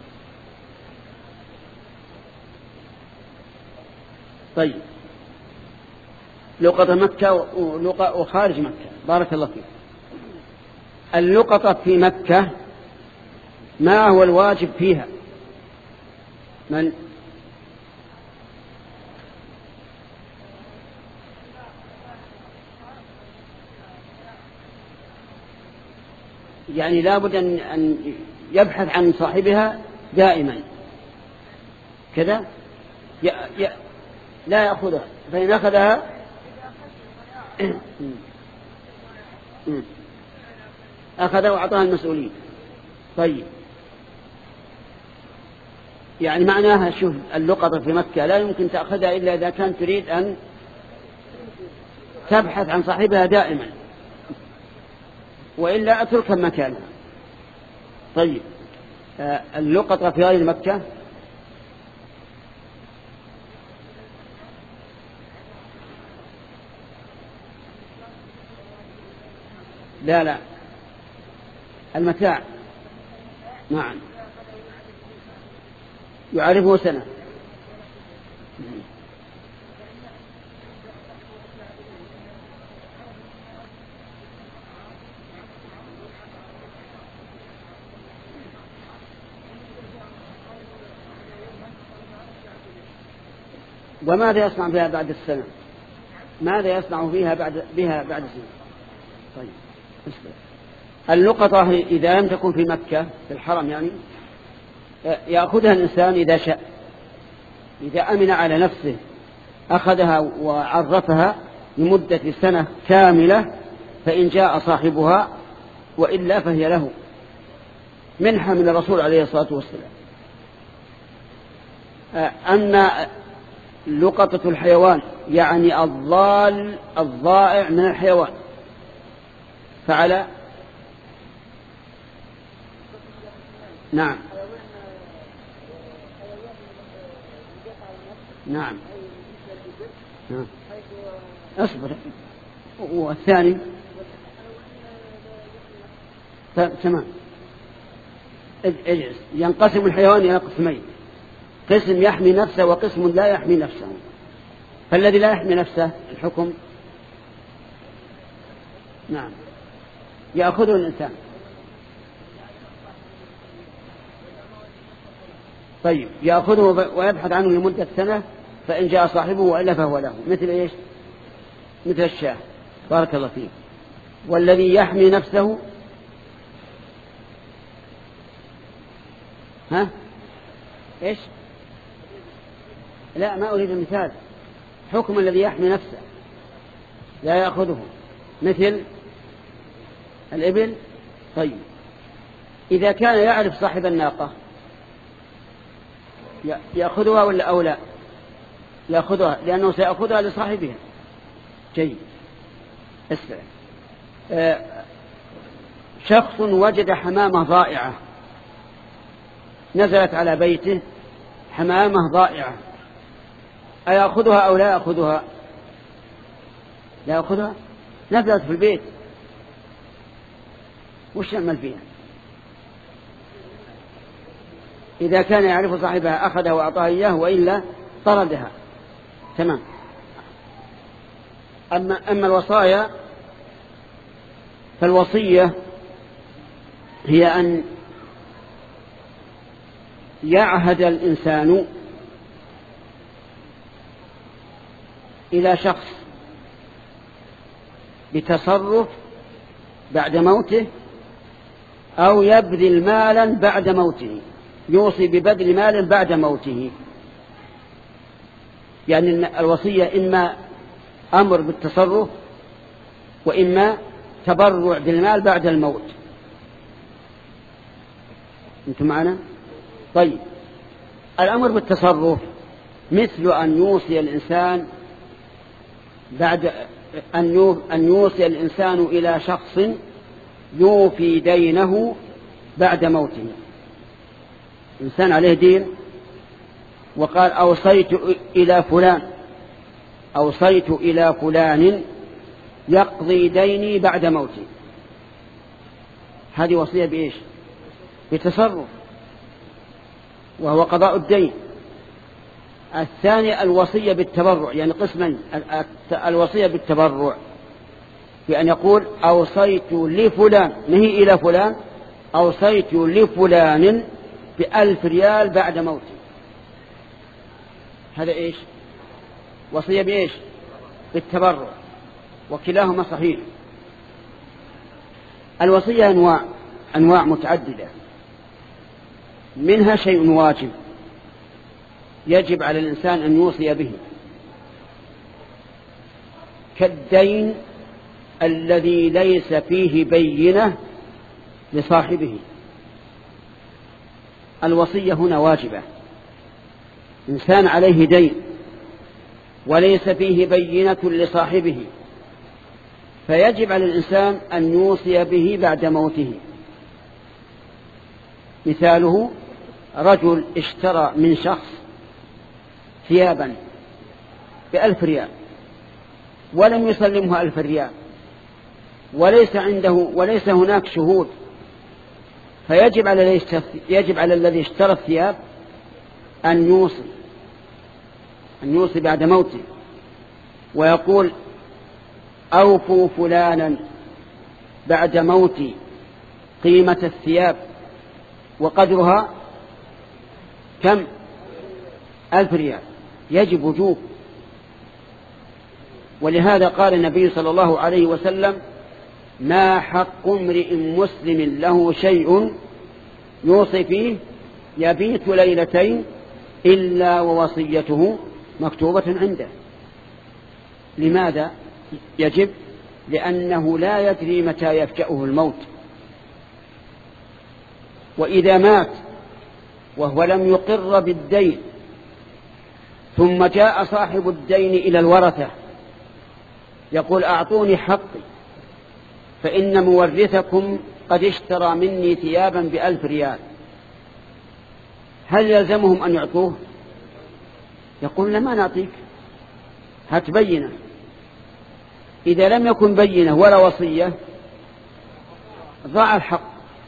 طيب لقطة مكة وخارج مكة. بارك الله فيه. اللقطة في مكة ما هو الواجب فيها؟ من يعني لابد أن يبحث عن صاحبها دائما كذا، ي... ي... لا يأخذها، فإن أخذها أخذها وأعطاها المسؤولين. طيب يعني معناها شوف، اللقطة في مكة لا يمكن تأخذها إلا إذا كانت تريد أن تبحث عن صاحبها دائما، وإلا أتركها مكانها. طيب اللقطة في غير مكة لا لا لا المتاع. نعم يعرفه سنة. وماذا يصنع بها بعد السنة؟ ماذا يصنع فيها بعد بها بعد السنة؟ طيب اللقطة إذا لم تكن في مكة في الحرم يعني يأخذها الإنسان إذا شاء، إذا أمن على نفسه أخذها وعرفها لمدة سنة كاملة، فإن جاء صاحبها وإلا فهي له منحة من الرسول عليه الصلاة والسلام. أما لقطة الحيوان يعني الضال الضائع من الحيوان فعلى نعم نعم نعم اصبر. والثاني تمام اجلس. ينقسم الحيوان إلى قسمين، قسم يحمي نفسه وقسم لا يحمي نفسه. فالذي لا يحمي نفسه الحكم نعم يأخذه الإنسان. طيب يأخذه ويبحث عنه لمدة سنة، فإن جاء صاحبه وإلا فهو له. مثل إيش؟ مثل الشاه. بارك الله فيه. والذي يحمي نفسه ها إيش؟ لا ما أريد المثال. حكم الذي يحمي نفسه لا يأخذه مثل الإبل. طيب إذا كان يعرف صاحب الناقة يأخذها ولا أو لا؟ يأخذها لأنه سيأخذها لصاحبها. جيد. اسمع. آه شخص وجد حمامة ضائعة نزلت على بيته، حمامة ضائعة، أيأخذها أو لا يأخذها؟ لا يأخذها. نزلت في البيت وش يعمل فيها؟ إذا كان يعرف صاحبها أخذها وأعطاها إياه، وإلا طردها. تمام. أما, أما الوصايا فالوصية هي أن يعهد الإنسان إلى شخص بتصرف بعد موته، أو يبذل مالا بعد موته، يوصي ببذل مال بعد موته. يعني الوصية إما أمر بالتصرف وإما تبرع بالمال بعد الموت. أنتم معنا؟ طيب الأمر بالتصرف مثل أن يوصي الإنسان بعد أن يوصي الإنسان إلى شخص يوفي دينه بعد موته. إنسان عليه دين وقال أوصيت إلى فلان أوصيت إلى فلان يقضي ديني بعد موتي. هذه وصية بإيش؟ بتصرف، وهو قضاء الدين. الثاني الوصية بالتبرع، يعني قسما الوصية بالتبرع بأن يقول أوصيت لفلان، نهي إلى فلان، أوصيت لفلان بألف ريال بعد موتي. هذا إيش؟ وصية بإيش؟ بالتبرع، وكلاهما صحيح. الوصية أنواع أنواع متعددة، منها شيء واجب يجب على الإنسان أن يوصي به، كالدين الذي ليس فيه بينة لصاحبه. الوصية هنا واجبة. إنسان عليه دين وليس فيه بينة لصاحبه، فيجب على الإنسان أن يوصي به بعد موته. مثاله رجل اشترى من شخص ثيابا بألف ريال ولم يسلمه ألف ريال، وليس عنده وليس هناك شهود، فيجب على يجب على الذي اشترى الثياب أن يوصي أن يوصي بعد موته ويقول أوفوا فلانا بعد موتي قيمة الثياب وقدرها كم؟ ألف ريال. يجب وجوب. ولهذا قال النبي صلى الله عليه وسلم ما حق امرئ مسلم له شيء يوصي فيه يبيت ليلتين إلا ووصيته مكتوبة عنده. لماذا يجب؟ لأنه لا يدري متى يفجأه الموت، وإذا مات وهو لم يقر بالدين ثم جاء صاحب الدين إلى الورثة يقول أعطوني حقي فإن مورثكم قد اشترى مني ثيابا بألف ريال، هل يلزمهم أن يعطوه؟ يقول لما نعطيك، هات بينة. إذا لم يكن بينة ولا وصية ضاع الحق.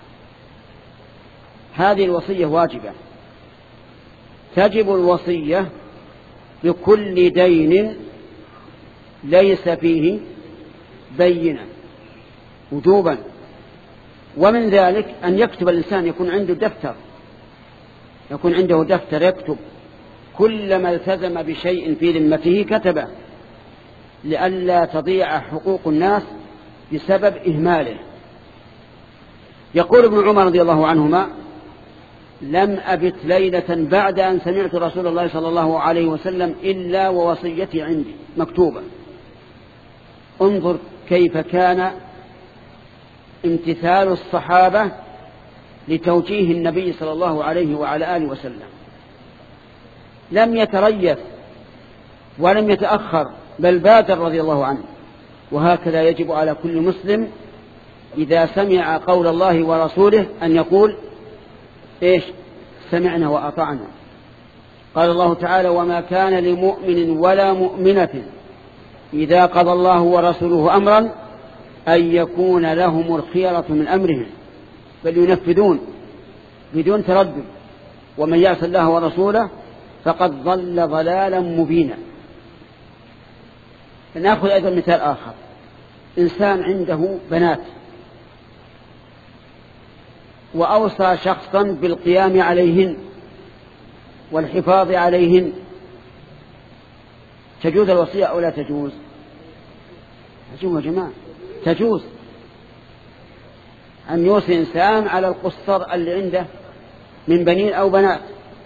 هذه الوصية واجبة، تجب الوصية بكل دين ليس فيه بينة وجوبا. ومن ذلك أن يكتب الإنسان، يكون عنده دفتر يكون عنده دفتر يكتب كلما التزم بشيء في ذمته كتبه، لئلا تضيع حقوق الناس بسبب إهماله. يقول ابن عمر رضي الله عنهما لم أبت ليلة بعد أن سمعت رسول الله صلى الله عليه وسلم إلا ووصيتي عندي مكتوبة. انظر كيف كان امتثال الصحابة لتوجيه النبي صلى الله عليه وعلى آله وسلم، لم يتريث ولم يتأخر بل بادر رضي الله عنه. وهكذا يجب على كل مسلم إذا سمع قول الله ورسوله أن يقول إيش؟ سمعنا وأطعنا. قال الله تعالى وما كان لمؤمن ولا مؤمنة إذا قضى الله ورسوله أمرا أن يكون لهم الخيرة من أمرهم بل ينفذون بدون تردد، ومن يعص الله ورسوله فقد ضل ضلالا مبينا. نأخذ أيضا مثال آخر. إنسان عنده بنات وأوصى شخصا بالقيام عليهن والحفاظ عليهن، تجوز الوصية أو لا تجوز؟ تجوز يا جماعة، تجوز أن يوصي إنسان على القصر اللي عنده من بنين أو بنات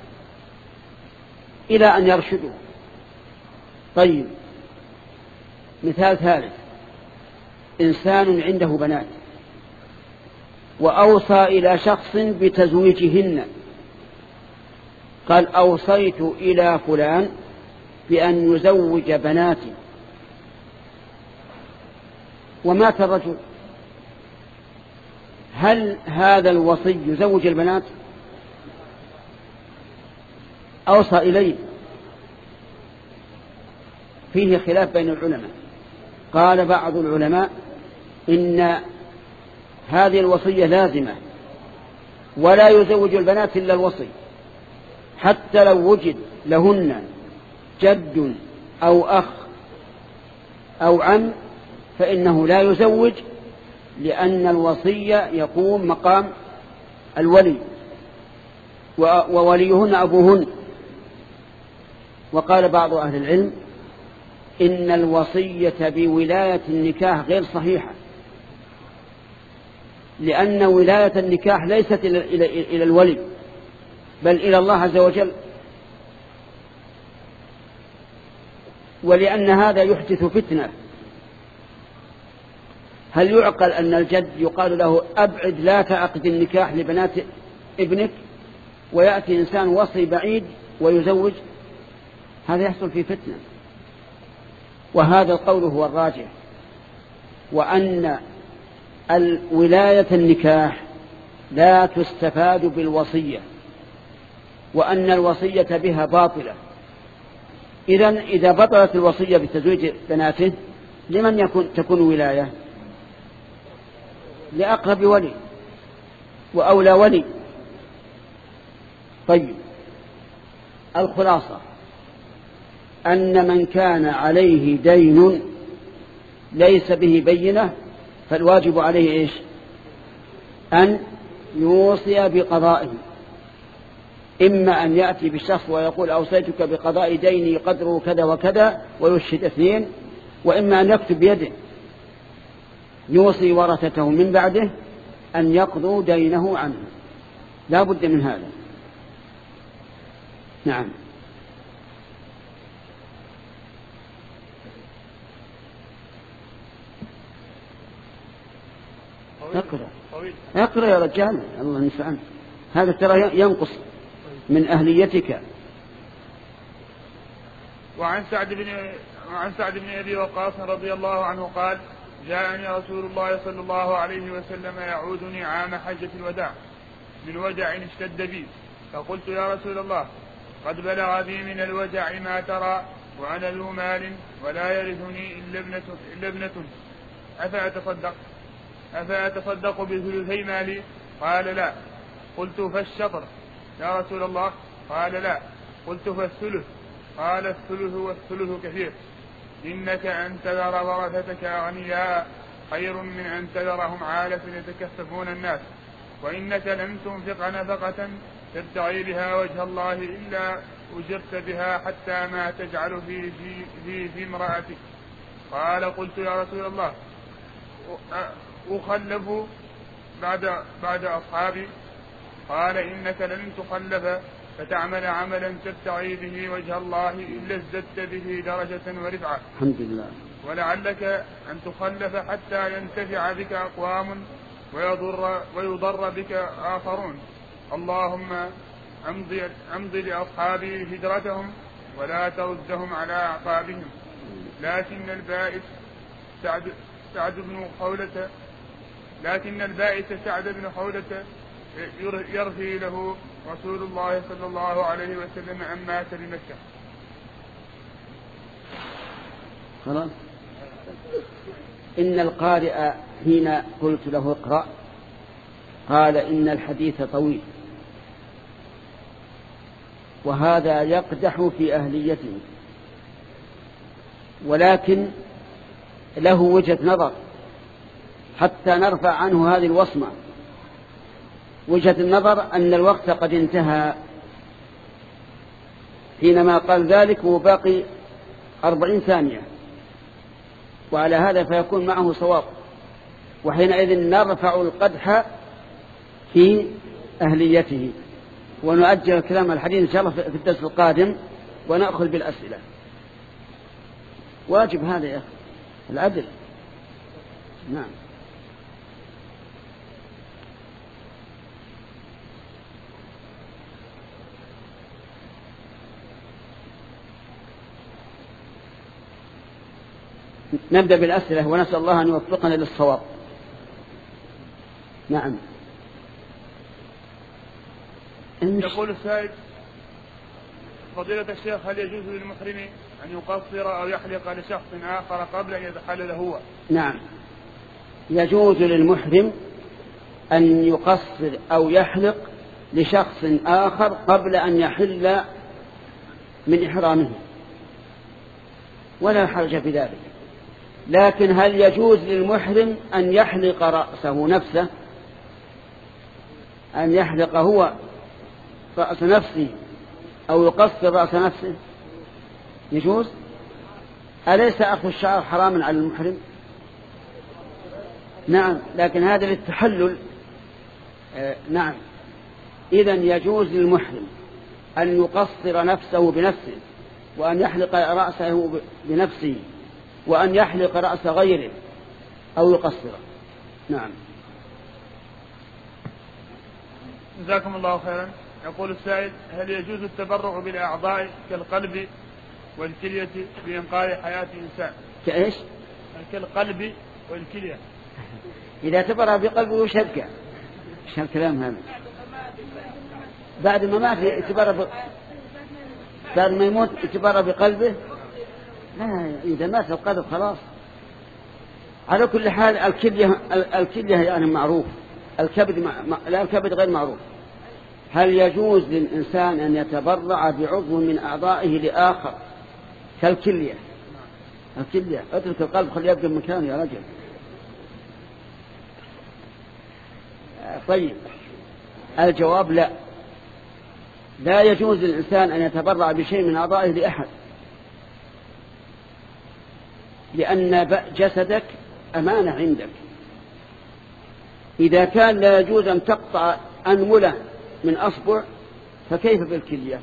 إلى أن يرشدوا. طيب مثال ثالث، إنسان عنده بنات وأوصى إلى شخص بتزويجهن، قال أوصيت إلى فلان بأن يزوج بناتي، ومات الرجل، هل هذا الوصي يزوج البنات؟ أوصى إليه، فيه خلاف بين العلماء. قال بعض العلماء إن هذه الوصية لازمة ولا يزوج البنات إلا الوصي، حتى لو وجد لهن جد أو أخ أو عم فإنه لا يزوج، لأن الوصية يقوم مقام الولي ووليهن أبوهن. وقال بعض أهل العلم إن الوصية بولاية النكاح غير صحيحة، لأن ولاية النكاح ليست إلى الولي بل إلى الله عز وجل، ولأن هذا يحدث فتنة. هل يعقل أن الجد يقال له أبعد لا تعقد النكاح لبنات ابنك، ويأتي إنسان وصي بعيد ويزوج؟ هذا يحصل في فتنة. وهذا القول هو الراجح، وأن ولاية النكاح لا تستفاد بالوصية، وأن الوصية بها باطلة. إذن إذا بطلت الوصية بتزويج بناته لمن يكون تكون ولاية؟ لأقرب ولي وأولى ولي. طيب، الخلاصة أن من كان عليه دين ليس به بينة فالواجب عليه إيش؟ أن يوصي بقضائه، إما أن يأتي بالشخص ويقول أوصيتك بقضاء ديني قدره كذا وكذا ويشهد اثنين، وإما أن يكتب بيده يوصي ورثته من بعده أن يقضوا دينه عنه، لا بد من هذا. نعم. اقرأ اقرأ يا رجال، الله المستعان، هذا ترى ينقص من أهليتك. وعن سعد بن وعن سعد بن أبي وقاص رضي الله عنه قال: جاءني رسول الله صلى الله عليه وسلم يعودني عام حجة الوداع من وجع اشتد بي، فقلت: يا رسول الله، قد بلغ بي من الوجع ما ترى، وأنا ذو مال ولا يرثني إلا ابنة, إلا ابنة أفأتصدق أفأتصدق بثلثي مالي؟ قال: لا. قلت: فالشطر يا رسول الله؟ قال: لا. قلت: فالثلث؟ قال: الثلث والثلث كثير، إنك أن تذر ورثتك أغنياء خير من أن تذرهم عالة يتكففون الناس، وإنك لن تنفق نفقة تبتغي بها وجه الله إلا أجرت بها حتى ما تجعل في, في, في, في امرأتك. قال: قلت: يا رسول الله، أخلف بعد, بعد أصحابي؟ قال: إنك لن تخلف فتعمل عملا تبتغي به وجه الله إلا ازددت به درجة ورفعة. الحمد لله. ولعلك أن تخلف حتى ينتفع بك أقوام ويضر, ويضر بك آخرون. اللهم أمضي, أمضي لأصحابي هجرتهم ولا تردهم على أعقابهم. لكن البائس سعد, سعد بن خولة لكن البائس سعد بن خولة يرثي له رسول الله صلى الله عليه وسلم أن مات بمكة. خلاص. إن القارئ حين قلت له اقرأ قال: إن الحديث طويل، وهذا يقدح في أهليته، ولكن له وجهة نظر حتى نرفع عنه هذه الوصمة. وجهة النظر أن الوقت قد انتهى حينما قال ذلك وباقي أربعين ثانية، وعلى هذا فيكون معه صواب، وحينئذ نرفع القدح في أهليته ونؤجل كلام الحديث إن شاء الله في الدرس القادم ونأخذ بالأسئلة. واجب هذا يا أخي، العدل. نعم. نبدأ بالأسئلة ونسأل الله أن يوفقنا للصواب. نعم. يقول السائل: فضيلة الشيخ، هل يجوز للمحرم أن يقصر أو يحلق لشخص آخر قبل أن يتحلل هو؟ نعم، يجوز للمحرم أن يقصر أو يحلق لشخص آخر قبل أن يحل من إحرامه، ولا حرج في ذلك. لكن هل يجوز للمحرم أن يحلق رأسه نفسه، أن يحلق هو رأس نفسه أو يقصر رأس نفسه؟ يجوز. أليس أخذ الشعر حراما على المحرم؟ نعم، لكن هذا للتحلل. آه نعم. إذن يجوز للمحرم أن يقصر نفسه بنفسه، وأن يحلق رأسه بنفسه، وأن يحلق رأس غيره أو يقصر. نعم. جزاكم الله خيرا. يقول السائل: هل يجوز التبرع بالأعضاء كالقلب والكلية بإنقاذ حياة إنسان؟ كإيش؟ كالقلب والكلية. إذا تبرع بقلبه وش يبقى؟ إيش هالكلام هذا؟ بعد ما مات يتبرع ب... بعد ما يموت يتبرع بقلبه؟ لا، إذا مات القلب خلاص على كل حال الكلية الكلية يعني معروف، الكبد لا الكبد غير معروف. هل يجوز للإنسان أن يتبرع بعضو من أعضائه لآخر كالكلية؟ الكلية اترك القلب خليه يبقى مكانه يا رجل. طيب الجواب لا، لا يجوز للإنسان أن يتبرع بشيء من أعضائه لأحد، لأن جسدك أمانة عندك. إذا كان لا يجوز أن تقطع أنملة من أصبع فكيف بالكلية؟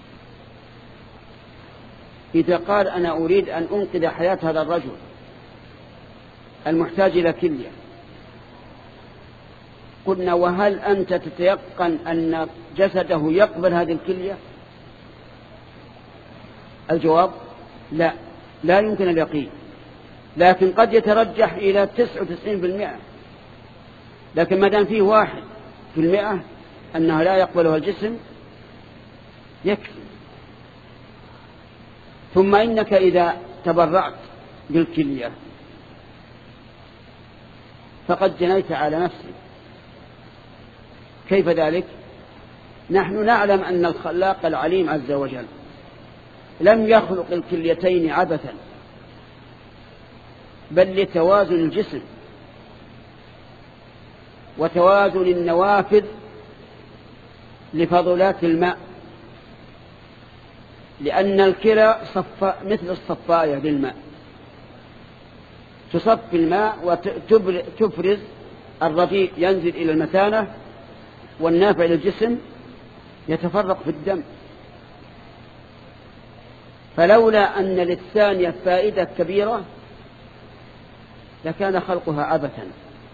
إذا قال أنا أريد أن أنقذ حياة هذا الرجل المحتاج إلى كلية، قلنا وهل أنت تتيقن أن جسده يقبل هذه الكلية؟ الجواب لا، لا يمكن اليقين، لكن قد يترجح إلى تسعة وتسعين بالمئة، لكن ما دام فيه واحد في المئة أنه لا يقبلها الجسم يكفي. ثم إنك إذا تبرعت بالكلية فقد جنيت على نفسك. كيف ذلك؟ نحن نعلم أن الخلاق العليم عز وجل لم يخلق الكليتين عبثا، بل لتوازن الجسم وتوازن النوافذ لفضلات الماء، لأن الكلى صفاء مثل الصفاية للماء، تصفي الماء وتفرز الرديء ينزل إلى المثانة، والنافع للجسم يتفرق في الدم. فلولا أن للثانية فائدة كبيرة لكان خلقها عبثا.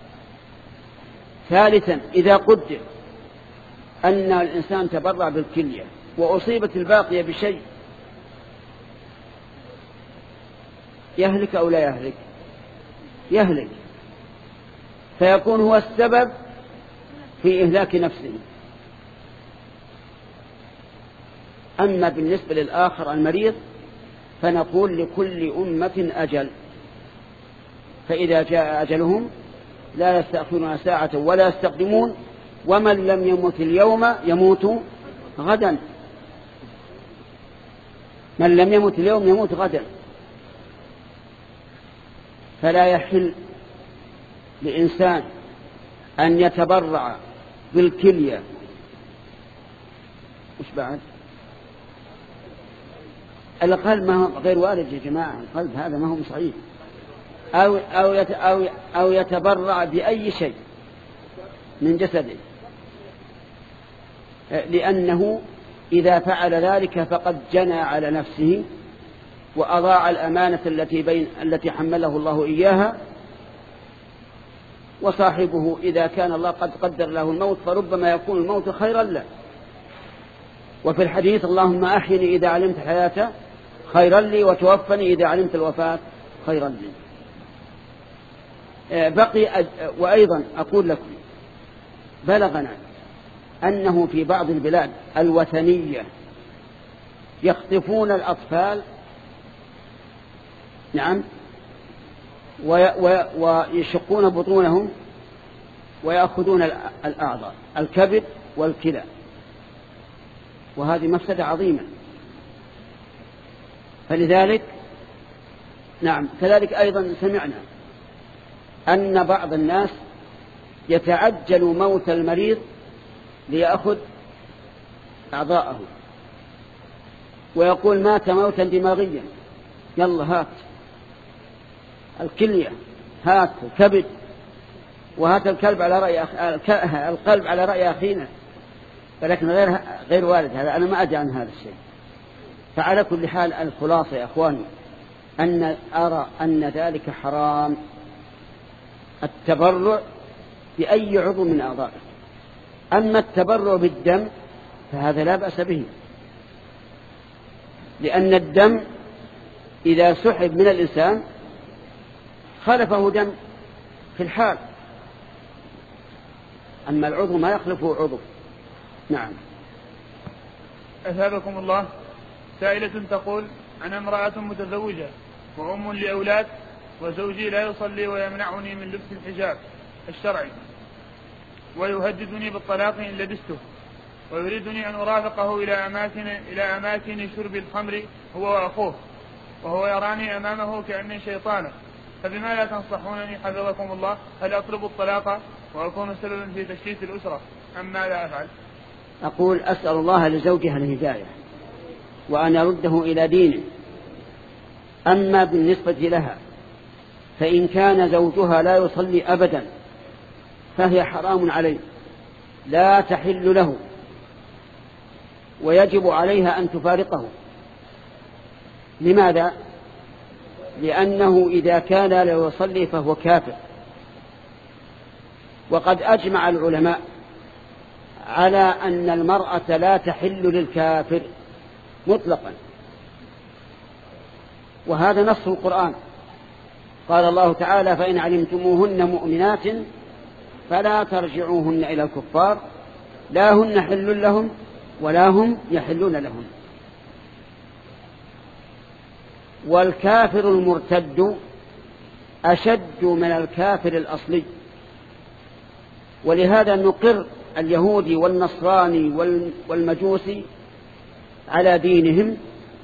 ثالثا إذا قدر أن الإنسان تبرع بالكلية وأصيبت الباقية بشيء يهلك أو لا يهلك؟ يهلك، فيكون هو السبب في إهلاك نفسه. أما بالنسبة للآخر المريض فنقول لكل أمة أجل، فإذا جاء أجلهم لا يستأخرون ساعة ولا يستقدمون، ومن لم يمت اليوم يموت غدا، من لم يمت اليوم يموت غدا. فلا يحل لإنسان أن يتبرع بالكلية. وش بعد؟ القلب ما هو غير وارد يا جماعة، القلب هذا ما هو صحيح. أو, أو, يت أو, أو يتبرع بأي شيء من جسده، لأنه إذا فعل ذلك فقد جنى على نفسه وأضاع الأمانة التي, بين التي حمله الله إياها. وصاحبه إذا كان الله قد قدر له الموت فربما يكون الموت خيرا له. وفي الحديث اللهم أحيني إذا علمت الحياة خيرا لي وتوفني إذا علمت الوفاة خيرا لي. بقي. وأيضا أقول لكم بلغنا أنه في بعض البلاد الوثنية يخطفون الأطفال، نعم، ويشقون بطونهم ويأخذون الأعضاء الكبد والكلى، وهذه مفسدة عظيمة. فلذلك نعم كذلك أيضا سمعنا أن بعض الناس يتعجل موت المريض ليأخذ أعضاءه، ويقول مات موتا دماغيا، يلا هات الكلية، هات الكبد، وهات الكلب على رأي أخ... القلب على رأي أخينا. ولكن غير غير وارد هذا، أنا ما أدري عن هذا الشيء. فعلى كل حال الخلاصة يا أخواني أن أرى أن ذلك حرام، التبرع بأي عضو من أعضائه. أما التبرع بالدم فهذا لا بأس به، لأن الدم إذا سحب من الإنسان خلفه دم في الحال، أما العضو ما يخلفه عضو. نعم. أثابكم الله. سائلة تقول: أنا امرأة متزوجة وأم لأولاد، وزوجي لا يصلي ويمنعني من لبس الحجاب الشرعي ويهددني بالطلاق إن لبسته ويريدني أن أرافقه إلى أماكن, إلى أماكن شرب الخمر هو وأخوه وهو يراني أمامه كأني شيطانا، فبما لا تنصحونني حفظكم الله؟ هل أطلب الطلاق وأكون سببا في تشتيت الأسرة أم ماذا أفعل؟ أقول أسأل الله لزوجها الهداية وأن يرده إلى دينه. أما بالنسبة لها فإن كان زوجها لا يصلي أبدا فهي حرام عليه لا تحل له ويجب عليها أن تفارقه. لماذا؟ لأنه إذا كان لا يصلي فهو كافر، وقد أجمع العلماء على أن المرأة لا تحل للكافر مطلقا، وهذا نص القرآن. قال الله تعالى: فإن علمتموهن مؤمنات فلا ترجعوهن إلى الكفار لا هن حل لهم ولا هم يحلون لهم. والكافر المرتد أشد من الكافر الأصلي، ولهذا نقر اليهودي والنصراني والمجوسي على دينهم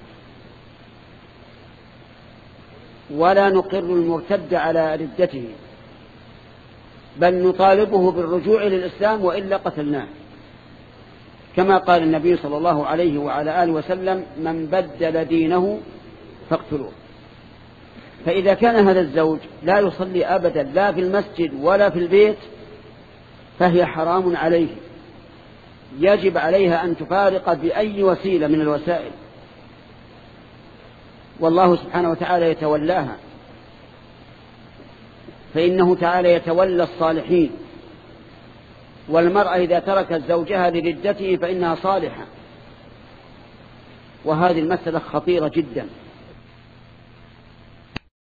ولا نقر المرتد على ردته، بل نطالبه بالرجوع للإسلام وإلا قتلناه، كما قال النبي صلى الله عليه وعلى آله وسلم: من بدل دينه فاقتلوه. فإذا كان هذا الزوج لا يصلي أبدا لا في المسجد ولا في البيت فهي حرام عليه، يجب عليها أن تفارق بأي وسيلة من الوسائل، والله سبحانه وتعالى يتولاها، فإنه تعالى يتولى الصالحين. والمرأة إذا تركت زوجها لردته فإنها صالحة، وهذه المسألة خطيرة جدا.